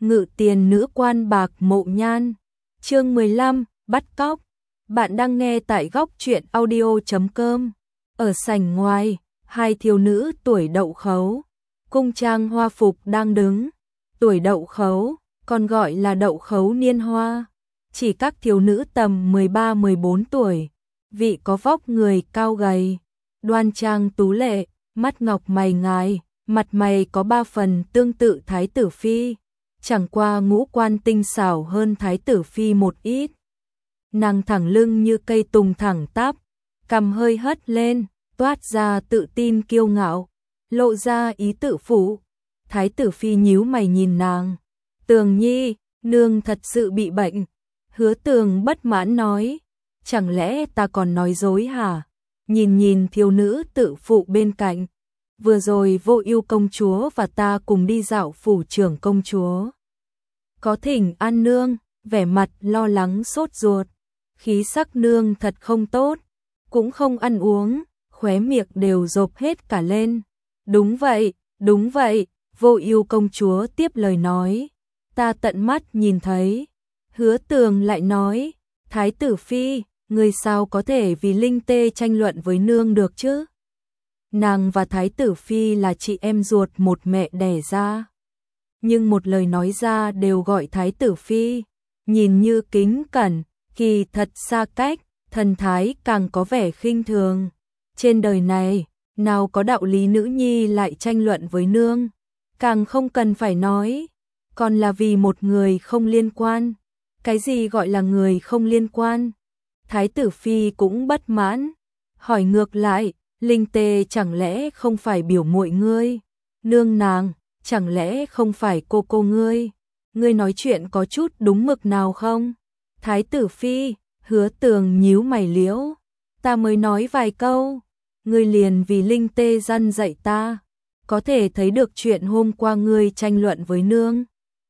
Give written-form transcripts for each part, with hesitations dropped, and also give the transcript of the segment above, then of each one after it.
Ngự tiền nữ quan bạc mộ nhan. Chương 15, bắt cóc. Bạn đang nghe tại góc truyện audio.com. Ở sảnh ngoài, hai thiếu nữ tuổi đậu khấu, cung trang hoa phục đang đứng. Tuổi đậu khấu, còn gọi là đậu khấu niên hoa, chỉ các thiếu nữ tầm 13-14 tuổi, vị có vóc người cao gầy, đoan trang tú lệ, mắt ngọc mày ngài, mặt mày có ba phần tương tự thái tử phi, chẳng qua ngũ quan tinh xảo hơn thái tử phi một ít. Nàng thẳng lưng như cây tùng thẳng tắp, cằm hơi hất lên, toát ra tự tin kiêu ngạo, lộ ra ý tự phụ. Thái tử phi nhíu mày nhìn nàng. Tường Nhi, nương thật sự bị bệnh. Hứa Tường bất mãn nói, chẳng lẽ ta còn nói dối hả? Nhìn thiếu nữ tự phụ bên cạnh, vừa rồi Vô Ưu công chúa và ta cùng đi dạo phủ trưởng công chúa. Có thỉnh an nương, vẻ mặt lo lắng sốt ruột, khí sắc nương thật không tốt, cũng không ăn uống, khóe miệng đều rộp hết cả lên. Đúng vậy, Vô Ưu công chúa tiếp lời nói, ta tận mắt nhìn thấy. Hứa Tường lại nói, thái tử phi, người sao có thể vì linh tê tranh luận với nương được chứ? Nàng và thái tử phi là chị em ruột một mẹ đẻ ra, nhưng một lời nói ra đều gọi thái tử phi, nhìn như kính cẩn, kỳ thật xa cách, thần thái càng có vẻ khinh thường. Trên đời này, nào có đạo lý nữ nhi lại tranh luận với nương, càng không cần phải nói, còn là vì một người không liên quan. Cái gì gọi là người không liên quan? Thái tử phi cũng bất mãn, hỏi ngược lại, linh tê chẳng lẽ không phải biểu muội ngươi? Nương nàng, chẳng lẽ không phải cô ngươi? Ngươi nói chuyện có chút đúng mực nào không? Thái tử phi, Hứa Tường nhíu mày liễu, ta mới nói vài câu, ngươi liền vì linh tê răn dạy ta, có thể thấy được chuyện hôm qua ngươi tranh luận với nương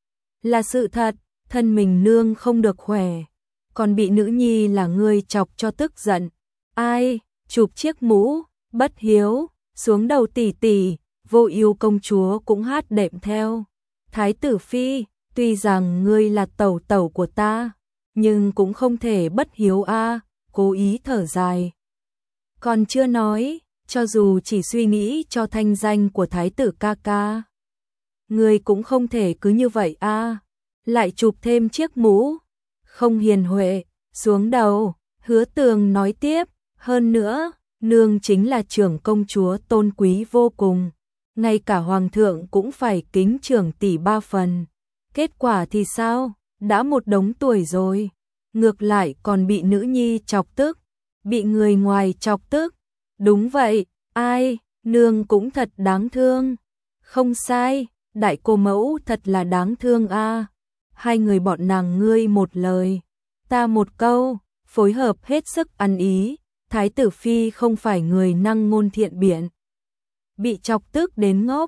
là sự thật, thân mình nương không được khỏe, còn bị nữ nhi là ngươi chọc cho tức giận. Ai, chụp chiếc mũ, bất hiếu, xuống đầu tỷ tỷ. Vô Ưu công chúa cũng hát đệm theo. Thái tử phi, tuy rằng ngươi là tẩu tẩu của ta, nhưng cũng không thể bất hiếu a. Cố ý thở dài. Còn chưa nói, cho dù chỉ suy nghĩ cho thanh danh của thái tử ca ca, ngươi cũng không thể cứ như vậy a. Lại chụp thêm chiếc mũ, không hiền huệ, xuống đầu. Hứa Tường nói tiếp, hơn nữa, nương chính là trưởng công chúa tôn quý vô cùng, ngay cả hoàng thượng cũng phải kính trưởng tỷ 3 phần. Kết quả thì sao? Đã một đống tuổi rồi, ngược lại còn bị nữ nhi chọc tức, bị người ngoài chọc tức. Đúng vậy, ai, nương cũng thật đáng thương. Không sai, đại cô mẫu thật là đáng thương a. Hai người bọn nàng ngươi một lời, ta một câu, phối hợp hết sức ăn ý. Thái tử phi không phải người năng ngôn thiện biện, bị chọc tức đến ngốc.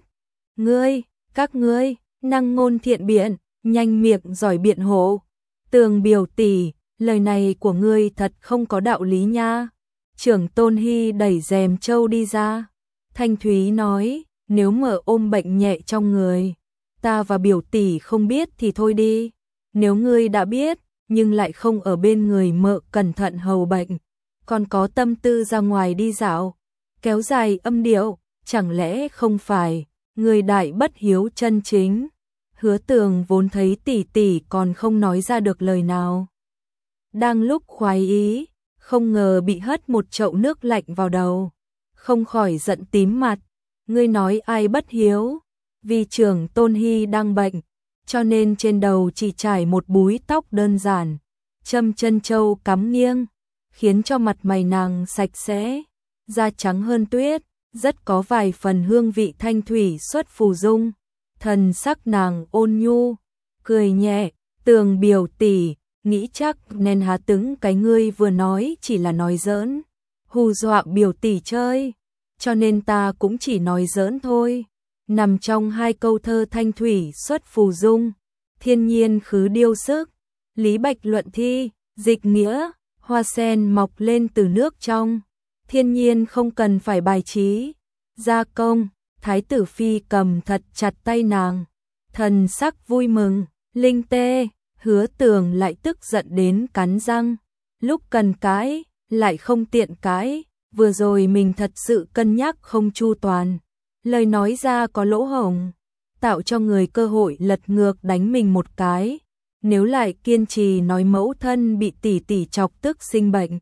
Các ngươi, năng ngôn thiện biện, nhanh miệng giỏi biện hộ. Tường biểu tỷ, lời này của ngươi thật không có đạo lý nha. Trưởng Tôn Hy đẩy rèm trâu đi ra. Thanh Thúy nói, nếu mợ ôm bệnh nhẹ trong người, ta và biểu tỷ không biết thì thôi đi. Nếu ngươi đã biết, nhưng lại không ở bên người mợ cẩn thận hầu bệnh, còn có tâm tư ra ngoài đi dạo, kéo dài âm điệu, chẳng lẽ không phải người đại bất hiếu chân chính? Hứa Tường vốn thấy tỷ tỷ còn không nói ra được lời nào, đang lúc khoái ý, không ngờ bị hất một chậu nước lạnh vào đầu, không khỏi giận tím mặt. Ngươi nói ai bất hiếu? Vì trưởng Tôn Hy đang bệnh, cho nên trên đầu chỉ trải một búi tóc đơn giản, châm chân châu cắm nghiêng, khiến cho mặt mày nàng sạch sẽ, da trắng hơn tuyết, rất có vài phần hương vị thanh thủy xuất phù dung. Thần sắc nàng ôn nhu, cười nhẹ, Tường biểu tỷ, nghĩ chắc nên há tứng cái ngươi vừa nói chỉ là nói giỡn, hù dọa biểu tỷ chơi, cho nên ta cũng chỉ nói giỡn thôi. Nằm trong hai câu thơ thanh thủy xuất phù dung, thiên nhiên khứ điêu sức, lý bạch luận thi, dịch nghĩa, hoa sen mọc lên từ nước trong, thiên nhiên không cần phải bài trí, gia công. Thái tử phi cầm thật chặt tay nàng, thần sắc vui mừng, Linh tê, Hứa Tường lại tức giận đến cắn răng, lúc cần cãi, lại không tiện cãi, vừa rồi mình thật sự cân nhắc không chu toàn, lời nói ra có lỗ hổng, tạo cho người cơ hội lật ngược đánh mình một cái, nếu lại kiên trì nói mẫu thân bị tỷ tỷ chọc tức sinh bệnh,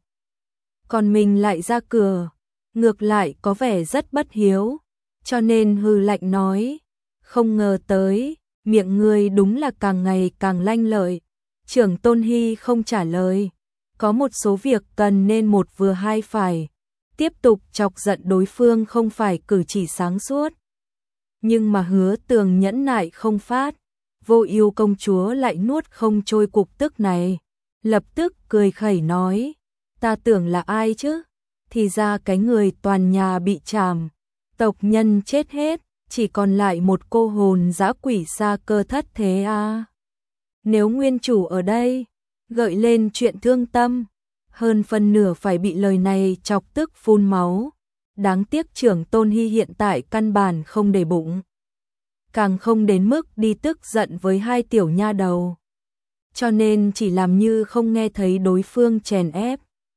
còn mình lại ra cửa, ngược lại có vẻ rất bất hiếu, cho nên hừ lạnh nói, không ngờ tới, miệng ngươi đúng là càng ngày càng lanh lợi. Trưởng Tôn Hy không trả lời, có một số việc cần nên một vừa hai phải, tiếp tục chọc giận đối phương không phải cử chỉ sáng suốt. Nhưng mà Hứa Tường nhẫn nại không phát, Vô Ưu công chúa lại nuốt không trôi cục tức này, lập tức cười khẩy nói, ta tưởng là ai chứ, thì ra cái người toàn nhà bị trảm, tộc nhân chết hết, chỉ còn lại một cô hồn dã quỷ xa cơ thất thế à. Nếu nguyên chủ ở đây, gợi lên chuyện thương tâm, hơn phân nửa phải bị lời này chọc tức phun máu. Đáng tiếc Trưởng Tôn Hy hiện tại căn bản không để bụng, càng không đến mức đi tức giận với hai tiểu nha đầu, cho nên chỉ làm như không nghe thấy đối phương chèn ép.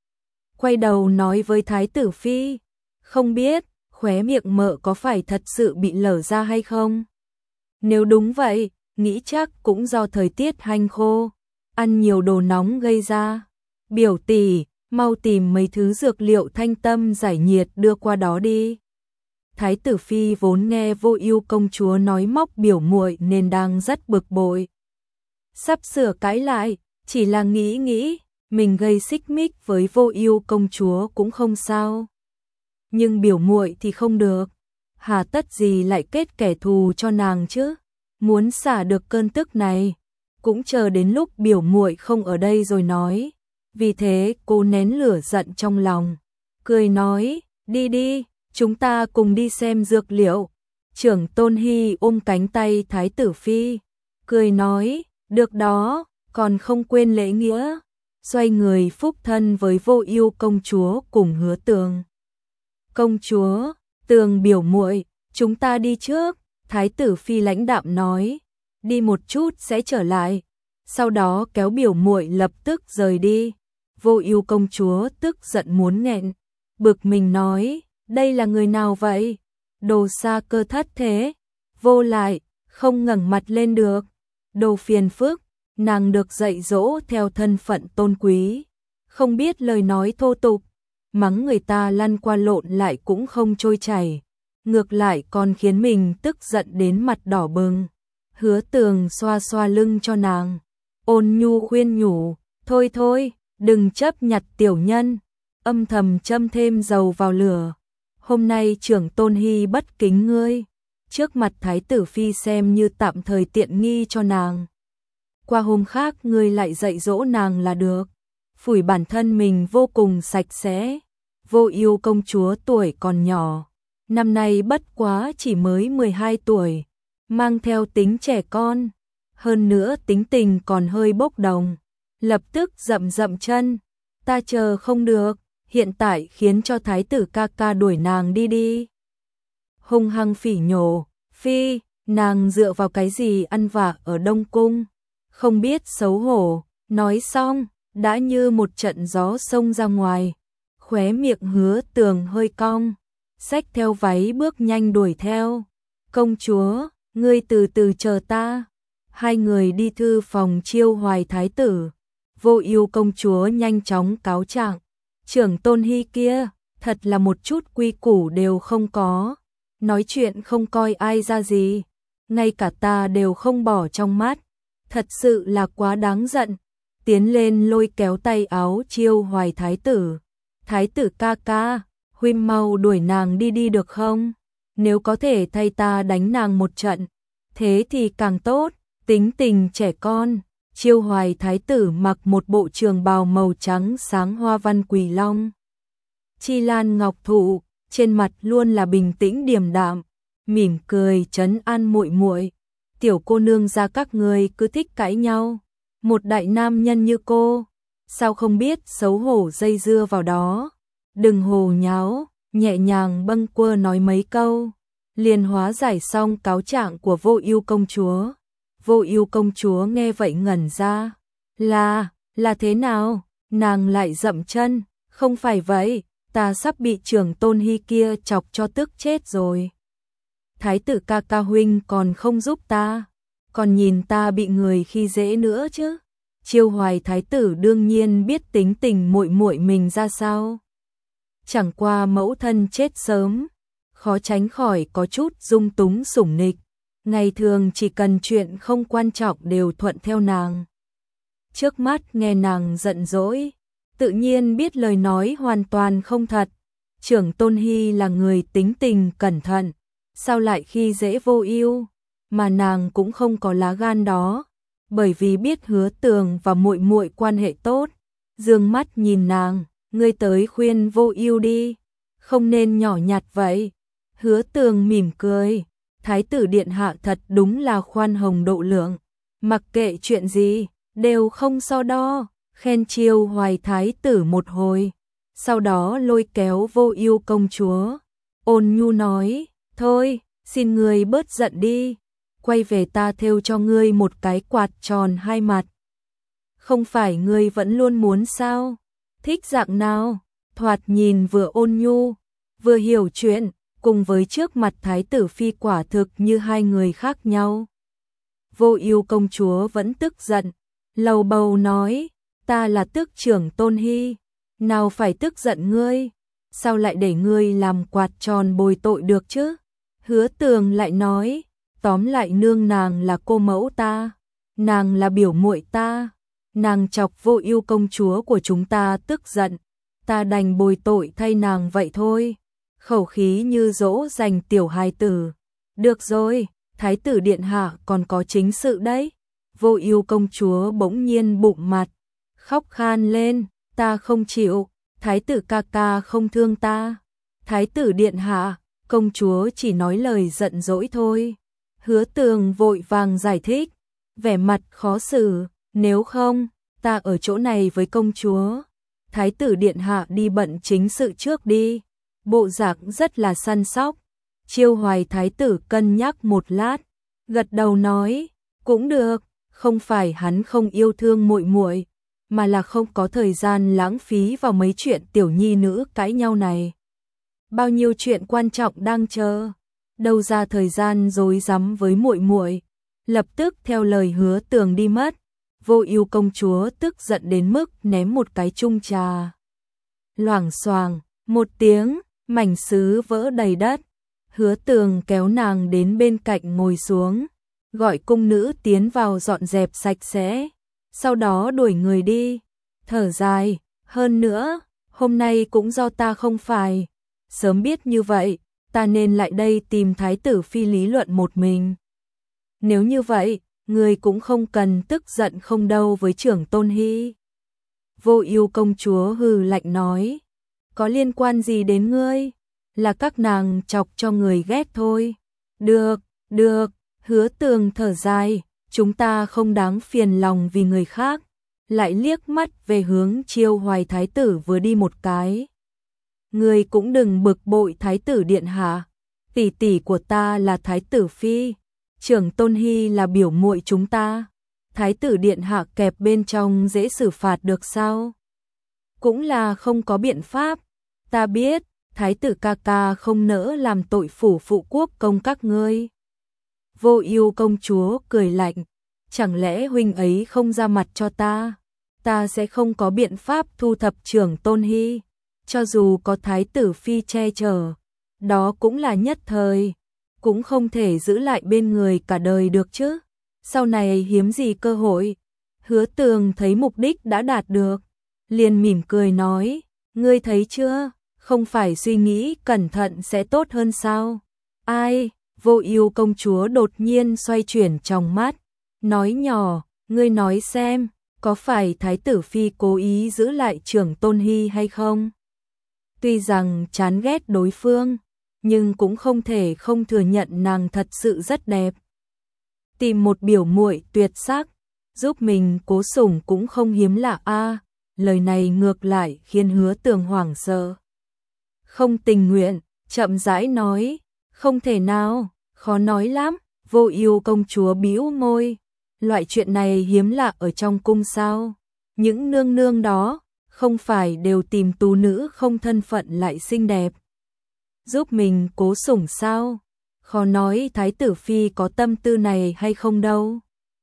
Quay đầu nói với Thái tử Phi, không biết khóe miệng mợ có phải thật sự bị lở ra hay không? Nếu đúng vậy, nghĩ chắc cũng do thời tiết hanh khô, ăn nhiều đồ nóng gây ra. Biểu tỷ, mau tìm mấy thứ dược liệu thanh tâm giải nhiệt đưa qua đó đi. Thái tử Phi vốn nghe Vô Ưu công chúa nói móc biểu muội nên đang rất bực bội. Sắp sửa cãi lại, chỉ là nghĩ mình gây xích mích với Vô Ưu công chúa cũng không sao. Nhưng biểu muội thì không được, hà tất gì lại kết kẻ thù cho nàng chứ? Muốn xả được cơn tức này, cũng chờ đến lúc biểu muội không ở đây rồi nói. Vì thế cô nén lửa giận trong lòng, cười nói, đi đi, chúng ta cùng đi xem dược liệu. Trưởng Tôn Hy ôm cánh tay Thái tử Phi, cười nói, được đó, còn không quên lễ nghĩa. Xoay người phúc thân với Vô Ưu công chúa cùng Hứa Tường. Công chúa, Tường biểu muội, chúng ta đi trước. Thái tử Phi lãnh đạm nói, đi một chút sẽ trở lại. Sau đó kéo biểu muội lập tức rời đi. Vô Ưu công chúa tức giận muốn nghẹn, bực mình nói, đây là người nào vậy? Đồ xa cơ thất thế, vô lại, không ngẩng mặt lên được. Đồ phiền phức, nàng được dạy dỗ theo thân phận tôn quý, không biết lời nói thô tục, mắng người ta lăn qua lộn lại cũng không trôi chảy, ngược lại còn khiến mình tức giận đến mặt đỏ bừng. Hứa Tường xoa xoa lưng cho nàng, ôn nhu khuyên nhủ, thôi thôi, đừng chấp nhặt tiểu nhân, âm thầm châm thêm dầu vào lửa. Hôm nay Trưởng Tôn Hy bất kính ngươi, trước mặt Thái tử Phi xem như tạm thời tiện nghi cho nàng. Qua hôm khác ngươi lại dạy dỗ nàng là được, phủi bản thân mình vô cùng sạch sẽ. Vô Ưu công chúa tuổi còn nhỏ, năm nay bất quá chỉ mới 12 tuổi, mang theo tính trẻ con, hơn nữa tính tình còn hơi bốc đồng. Lập tức dậm dậm chân, ta chờ không được, hiện tại khiến cho thái tử ca ca đuổi nàng đi đi. Hung hăng phỉ nhổ, Phi, nàng dựa vào cái gì ăn vạ ở Đông Cung, không biết xấu hổ. Nói xong, đã như một trận gió xông ra ngoài, khóe miệng Hứa Tường hơi cong, xách theo váy bước nhanh đuổi theo. Công chúa, ngươi từ từ chờ ta. Hai người đi thư phòng chiêu hoài thái tử. Vô Ưu công chúa nhanh chóng cáo trạng, Trưởng Tôn Hy kia, thật là một chút quy củ đều không có, nói chuyện không coi ai ra gì, ngay cả ta đều không bỏ trong mắt, thật sự là quá đáng giận. Tiến lên lôi kéo tay áo chiêu hoài thái tử. Thái tử ca ca, huynh mau đuổi nàng đi đi được không? Nếu có thể thay ta đánh nàng một trận, thế thì càng tốt. Tính tình trẻ con, chiêu hoài thái tử mặc một bộ trường bào màu trắng sáng hoa văn quỳ long. Chi lan ngọc thụ, trên mặt luôn là bình tĩnh điềm đạm, mỉm cười trấn an muội muội. Tiểu cô nương gia các người cứ thích cãi nhau, một đại nam nhân như cô, sao không biết xấu hổ dây dưa vào đó. Đừng hồ nháo, nhẹ nhàng bâng quơ nói mấy câu, liền hóa giải xong cáo trạng của Vô Ưu công chúa. Vô Ưu công chúa nghe vậy ngẩn ra. Là thế nào? Nàng lại dậm chân, không phải vậy, ta sắp bị Trưởng Tôn Hy kia chọc cho tức chết rồi. Thái tử ca ca huynh còn không giúp ta, còn nhìn ta bị người khi dễ nữa chứ. Chiêu Hoài thái tử đương nhiên biết tính tình muội muội mình ra sao. Chẳng qua mẫu thân chết sớm, khó tránh khỏi có chút dung túng sủng nịch, ngày thường chỉ cần chuyện không quan trọng đều thuận theo nàng. Trước mắt nghe nàng giận dỗi, tự nhiên biết lời nói hoàn toàn không thật. Trưởng Tôn Hy là người tính tình cẩn thận, sao lại khi dễ Vô Ưu, mà nàng cũng không có lá gan đó, bởi vì biết Hứa Tường và muội muội quan hệ tốt, dương mắt nhìn nàng, ngươi tới khuyên Vô Ưu đi, không nên nhỏ nhặt vậy. Hứa Tường mỉm cười, thái tử điện hạ thật đúng là khoan hồng độ lượng, mặc kệ chuyện gì đều không so đo, khen Chiêu Hoài thái tử một hồi, sau đó lôi kéo Vô Ưu công chúa, ôn nhu nói, thôi, xin ngươi bớt giận đi, quay về ta thêu cho ngươi một cái quạt tròn hai mặt. Không phải ngươi vẫn luôn muốn sao? Thích dạng nào? Thoạt nhìn vừa ôn nhu, vừa hiểu chuyện, cùng với trước mặt thái tử phi quả thực như hai người khác nhau. Vô Ưu công chúa vẫn tức giận, lầu bầu nói, ta là tước trưởng Tôn Hy, nào phải tức giận ngươi, sao lại để ngươi làm quạt tròn bồi tội được chứ? Hứa Tường lại nói, tóm lại nương nàng là cô mẫu ta, nàng là biểu muội ta, nàng chọc Vô Ưu công chúa của chúng ta tức giận, ta đành bồi tội thay nàng vậy thôi. Khẩu khí như dỗ dành tiểu hài tử. Được rồi, thái tử điện hạ còn có chính sự đấy. Vô Ưu công chúa bỗng nhiên bụng mặt, khóc khan lên, ta không chịu, thái tử ca ca không thương ta. Thái tử điện hạ, công chúa chỉ nói lời giận dỗi thôi. Hứa Tường vội vàng giải thích, vẻ mặt khó xử, nếu không, ta ở chỗ này với công chúa. Thái tử điện hạ đi bận chính sự trước đi. Bộ dạng rất là săn sóc. Chiêu Hoài thái tử cân nhắc một lát, gật đầu nói, cũng được, không phải hắn không yêu thương muội muội, mà là không có thời gian lãng phí vào mấy chuyện tiểu nhi nữ cãi nhau này. Bao nhiêu chuyện quan trọng đang chờ, đâu ra thời gian rối rắm với muội muội. Lập tức theo lời Hứa Tường đi mất. Vô Ưu công chúa tức giận đến mức ném một cái chung trà. Loảng xoảng, một tiếng, mảnh sứ vỡ đầy đất. Hứa Tường kéo nàng đến bên cạnh ngồi xuống, gọi cung nữ tiến vào dọn dẹp sạch sẽ, sau đó đuổi người đi. Thở dài, hơn nữa, hôm nay cũng do ta không phải, sớm biết như vậy, ta nên lại đây tìm thái tử phi lý luận một mình. Nếu như vậy, người cũng không cần tức giận không đâu với Trưởng Tôn Hy. Vô Ưu công chúa hừ lạnh nói, có liên quan gì đến ngươi? Là các nàng chọc cho người ghét thôi. Được, được, Hứa Tường thở dài, chúng ta không đáng phiền lòng vì người khác. Lại liếc mắt về hướng Chiêu Hoài thái tử vừa đi một cái. Ngươi cũng đừng bực bội thái tử điện hạ, tỷ tỷ của ta là thái tử phi, Trưởng Tôn Hy là biểu muội chúng ta. Thái tử điện hạ kẹp bên trong dễ xử phạt được sao? Cũng là không có biện pháp. Ta biết, thái tử ca ca không nỡ làm tội phủ phụ quốc công các ngươi. Vô Ưu công chúa cười lạnh, chẳng lẽ huynh ấy không ra mặt cho ta? Ta sẽ không có biện pháp thu thập Trưởng Tôn Hy, cho dù có thái tử phi che chở, đó cũng là nhất thời, cũng không thể giữ lại bên người cả đời được chứ. Sau này hiếm gì cơ hội. Hứa Tường thấy mục đích đã đạt được, liền mỉm cười nói, ngươi thấy chưa, không phải suy nghĩ cẩn thận sẽ tốt hơn sao? Ai? Vô Ưu công chúa đột nhiên xoay chuyển trong mắt, nói nhỏ, ngươi nói xem, có phải thái tử phi cố ý giữ lại Trưởng Tôn Hy hay không? Tuy rằng chán ghét đối phương, nhưng cũng không thể không thừa nhận nàng thật sự rất đẹp. Tìm một biểu muội tuyệt sắc, giúp mình cố sủng cũng không hiếm lạ a. Lời này ngược lại khiến Hứa Tường hoảng sợ. Không tình nguyện, chậm rãi nói, không thể nào, khó nói lắm. Vô Ưu công chúa bĩu môi, loại chuyện này hiếm lạ ở trong cung sao? Những nương nương đó, không phải đều tìm tú nữ không thân phận lại xinh đẹp. Giúp mình cố sủng sao? Khó nói Thái tử Phi có tâm tư này hay không đâu.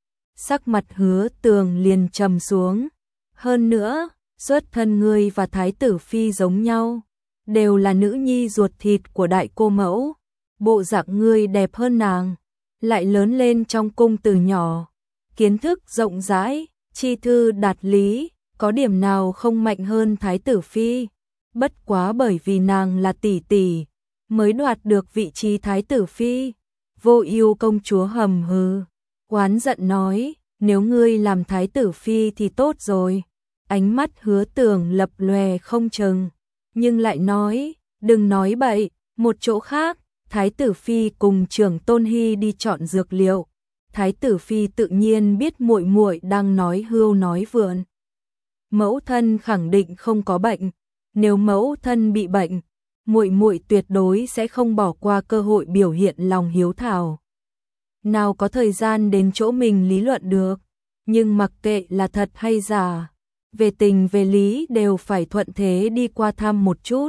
Sắc mặt Hứa Tường liền trầm xuống. Hơn nữa, xuất thân ngươi và Thái tử Phi giống nhau, đều là nữ nhi ruột thịt của đại cô mẫu. Bộ dạng ngươi đẹp hơn nàng, lại lớn lên trong cung từ nhỏ, kiến thức rộng rãi, chi thư đạt lý, có điểm nào không mạnh hơn Thái tử Phi. Bất quá bởi vì nàng là tỷ tỷ, mới đoạt được vị trí Thái tử Phi. Vô Ưu công chúa hầm hừ, oán giận nói, nếu ngươi làm Thái tử Phi thì tốt rồi. Ánh mắt Hứa Tường lập lòe không chừng, nhưng lại nói, đừng nói bậy. Một chỗ khác, Thái tử Phi cùng Trưởng Tôn Hy đi chọn dược liệu. Thái tử Phi tự nhiên biết muội muội đang nói hưu nói vượn. Mẫu thân khẳng định không có bệnh, nếu mẫu thân bị bệnh, muội muội tuyệt đối sẽ không bỏ qua cơ hội biểu hiện lòng hiếu thảo. Nào có thời gian đến chỗ mình lý luận được, nhưng mặc kệ là thật hay giả, về tình về lý đều phải thuận thế đi qua thăm một chút,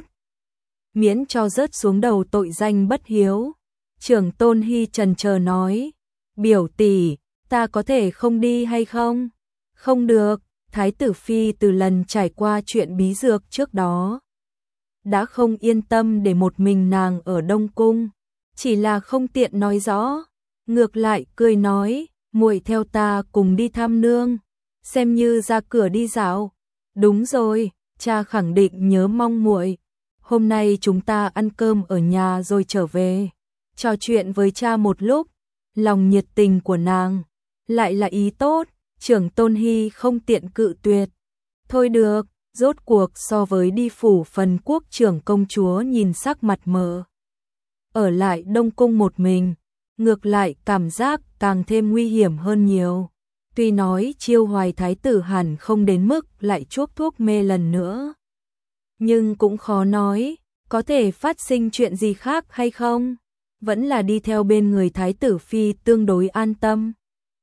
miễn cho rớt xuống đầu tội danh bất hiếu. Trưởng Tôn Hy chần chờ nói, biểu tỷ, ta có thể không đi hay không? Không được, Thái tử Phi từ lần trải qua chuyện bí dược trước đó, đã không yên tâm để một mình nàng ở Đông Cung, chỉ là không tiện nói rõ. Ngược lại cười nói, muội theo ta cùng đi thăm nương, xem như ra cửa đi dạo. Đúng rồi, cha khẳng định nhớ mong muội. Hôm nay chúng ta ăn cơm ở nhà rồi trở về, trò chuyện với cha một lúc. Lòng nhiệt tình của nàng lại là ý tốt, Trưởng Tôn Hy không tiện cự tuyệt. Thôi được, rốt cuộc so với đi phủ phần quốc trưởng công chúa nhìn sắc mặt mờ. Ở lại Đông Cung một mình, ngược lại cảm giác càng thêm nguy hiểm hơn nhiều. Tuy nói Chiêu Hoài thái tử hẳn không đến mức lại chuốc thuốc mê lần nữa, nhưng cũng khó nói, có thể phát sinh chuyện gì khác hay không. Vẫn là đi theo bên người Thái tử Phi tương đối an tâm.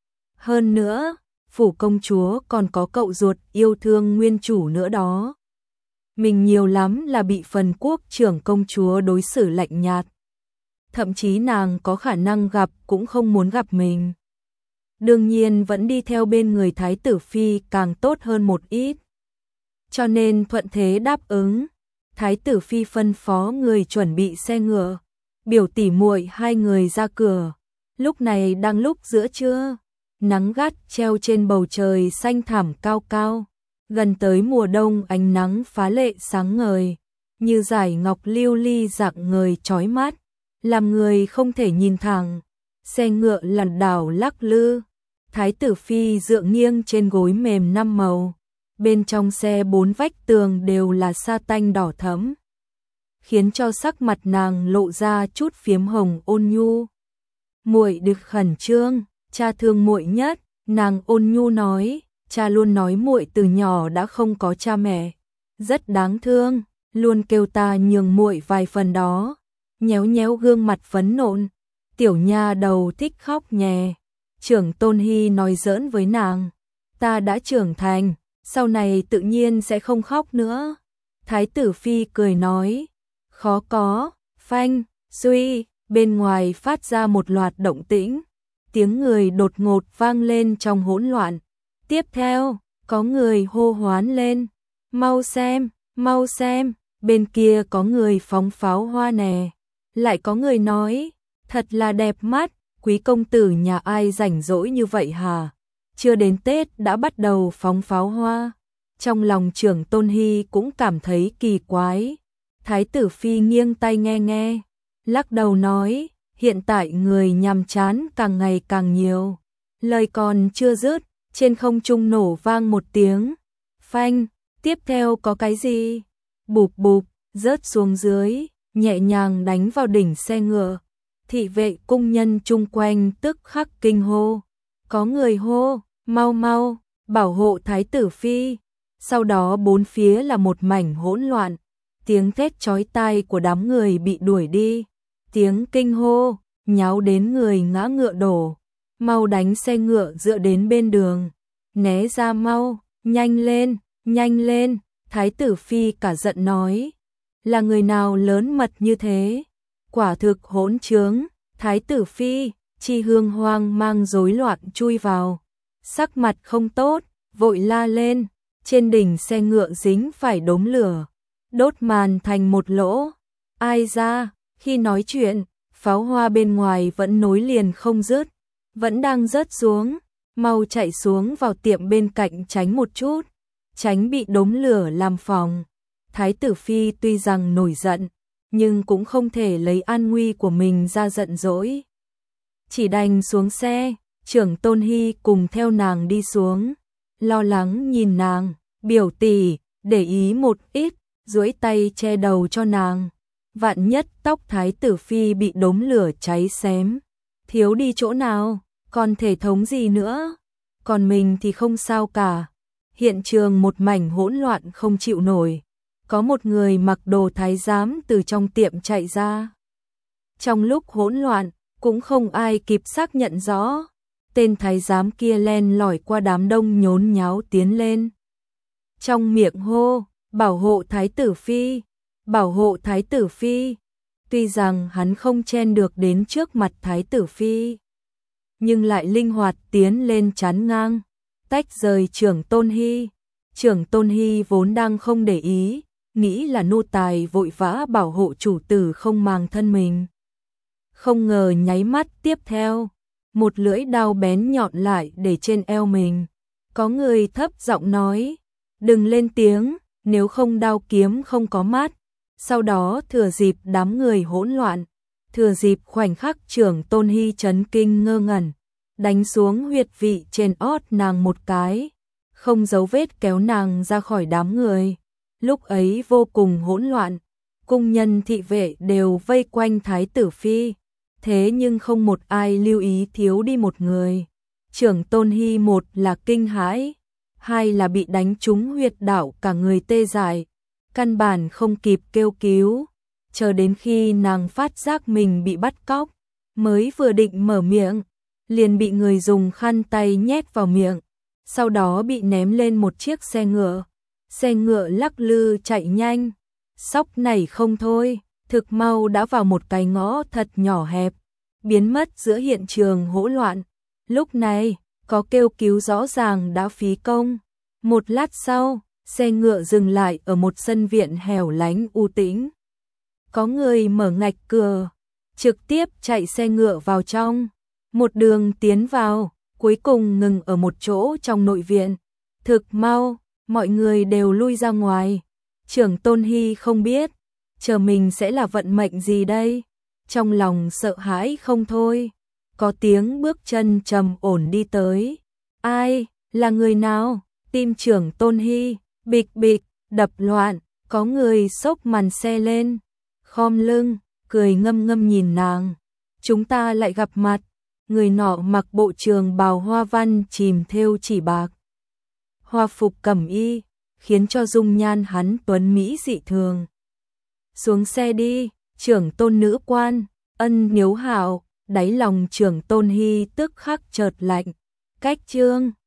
Hơn nữa, phủ công chúa còn có cậu ruột yêu thương nguyên chủ nữa đó. Mình nhiều lắm là bị phần quốc trưởng công chúa đối xử lạnh nhạt. Thậm chí nàng có khả năng gặp cũng không muốn gặp mình. Đương nhiên vẫn đi theo bên người Thái tử Phi càng tốt hơn một ít. Cho nên thuận thế đáp ứng. Thái tử Phi phân phó người chuẩn bị xe ngựa, biểu tỉ muội hai người ra cửa. Lúc này đang lúc giữa trưa, nắng gắt treo trên bầu trời xanh thẳm cao cao. Gần tới mùa đông ánh nắng phá lệ sáng ngời, như dải ngọc lưu ly rạng ngời chói mắt, làm người không thể nhìn thẳng. Xe ngựa lảo đảo lắc lư, Thái tử Phi dựa nghiêng trên gối mềm năm màu. Bên trong xe bốn vách tường đều là sa tanh đỏ thẫm, khiến cho sắc mặt nàng lộ ra chút phiếm hồng ôn nhu. Muội được khẩn trương, cha thương muội nhất. Nàng ôn nhu nói, cha luôn nói muội từ nhỏ đã không có cha mẹ, rất đáng thương, luôn kêu ta nhường muội vài phần đó. Nhéo nhéo gương mặt phấn nộn, tiểu nha đầu thích khóc nhè. Trưởng Tôn Hy nói giỡn với nàng, ta đã trưởng thành, sau này tự nhiên sẽ không khóc nữa. Thái tử Phi cười nói, khó có. Phanh, suy, bên ngoài phát ra một loạt động tĩnh, tiếng người đột ngột vang lên trong hỗn loạn. Tiếp theo, có người hô hoán lên, mau xem, bên kia có người phóng pháo hoa nè. Lại có người nói, thật là đẹp mắt, quý công tử nhà ai rảnh rỗi như vậy hả? Chưa đến Tết đã bắt đầu phóng pháo hoa. Trong lòng Trưởng Tôn Hy cũng cảm thấy kỳ quái. Thái tử Phi nghiêng tai nghe, lắc đầu nói, hiện tại người nhàm chán càng ngày càng nhiều. Lời còn chưa dứt, trên không trung nổ vang một tiếng. Phanh, tiếp theo có cái gì? Bụp bụp, rớt xuống dưới, nhẹ nhàng đánh vào đỉnh xe ngựa. Thị vệ cung nhân chung quanh tức khắc kinh hô. Có người hô, mau, bảo hộ Thái tử Phi. Sau đó bốn phía là một mảnh hỗn loạn. Tiếng thét chói tai của đám người bị đuổi đi. Tiếng kinh hô, nháo đến người ngã ngựa đổ. mau đánh xe ngựa dựa đến bên đường, né ra mau, nhanh lên, Thái tử phi cả giận nói, là người nào lớn mật như thế, quả thực hỗn trướng. Thái tử phi, Chi Hương hoang mang rối loạn chui vào, sắc mặt không tốt, vội la lên, trên đỉnh xe ngựa dính phải đốm lửa, đốt màn thành một lỗ. Ai ra, khi nói chuyện, pháo hoa bên ngoài vẫn nối liền không dứt, vẫn đang rớt xuống, mau chạy xuống vào tiệm bên cạnh tránh một chút, tránh bị đốm lửa làm phỏng. Thái tử phi tuy rằng nổi giận, nhưng cũng không thể lấy an nguy của mình ra giận dỗi. Chỉ đành xuống xe, Trưởng Tôn Hy cùng theo nàng đi xuống, lo lắng nhìn nàng, biểu tỷ, để ý một ít, duỗi tay che đầu cho nàng. Vạn nhất tóc Thái tử phi bị đốm lửa cháy xém, thiếu đi chỗ nào, còn thể thống gì nữa, còn mình thì không sao cả. Hiện trường một mảnh hỗn loạn không chịu nổi, có một người mặc đồ thái giám từ trong tiệm chạy ra. Trong lúc hỗn loạn, cũng không ai kịp xác nhận rõ, tên thái giám kia len lỏi qua đám đông nhốn nháo tiến lên. Trong miệng hô, bảo hộ Thái tử phi, bảo hộ Thái tử phi. Tuy rằng hắn không chen được đến trước mặt Thái tử phi, nhưng lại linh hoạt tiến lên chắn ngang, tách rời Trưởng Tôn Hy. Trưởng Tôn Hy vốn đang không để ý, nghĩ là nô tài vội vã bảo hộ chủ tử không màng thân mình. Không ngờ nháy mắt tiếp theo, một lưỡi đao bén nhọn lại để trên eo mình. Có người thấp giọng nói, đừng lên tiếng, nếu không đao kiếm không có mắt. Sau đó thừa dịp đám người hỗn loạn, thừa dịp khoảnh khắc Trưởng Tôn Hy chấn kinh ngơ ngẩn, đánh xuống huyệt vị trên ót nàng một cái, không dấu vết kéo nàng ra khỏi đám người. Lúc ấy vô cùng hỗn loạn, cung nhân thị vệ đều vây quanh Thái tử phi, thế nhưng không một ai lưu ý thiếu đi một người. Trưởng Tôn Hy một là kinh hãi, hai là bị đánh trúng huyệt đạo cả người tê dại, căn bản không kịp kêu cứu, chờ đến khi nàng phát giác mình bị bắt cóc, mới vừa định mở miệng, liền bị người dùng khăn tay nhét vào miệng, sau đó bị ném lên một chiếc xe ngựa. Xe ngựa lắc lư chạy nhanh, sóc nảy không thôi, thực mau đã vào một cái ngõ thật nhỏ hẹp, biến mất giữa hiện trường hỗn loạn. Lúc này, có kêu cứu rõ ràng đã phí công. Một lát sau, xe ngựa dừng lại ở một sân viện hẻo lánh u tĩnh. Có người mở ngạch cửa, trực tiếp chạy xe ngựa vào trong, một đường tiến vào, cuối cùng ngừng ở một chỗ trong nội viện. Thực mau, mọi người đều lui ra ngoài. Trưởng Tôn Hy không biết, chờ mình sẽ là vận mệnh gì đây. Trong lòng sợ hãi không thôi. Có tiếng bước chân trầm ổn đi tới. Ai, là người nào? Tim Trưởng Tôn Hy, bịch bịch, đập loạn. Có người xốc màn xe lên, khom lưng, cười ngâm ngâm nhìn nàng. Chúng ta lại gặp mặt. Người nọ mặc bộ trường bào hoa văn chìm thêu chỉ bạc, hoa phục cẩm y, khiến cho dung nhan hắn tuấn mỹ dị thường. Xuống xe đi, Trưởng Tôn nữ quan, ân niếu hảo. Đáy lòng Trưởng Tôn Hy tức khắc chợt lạnh. Cách chương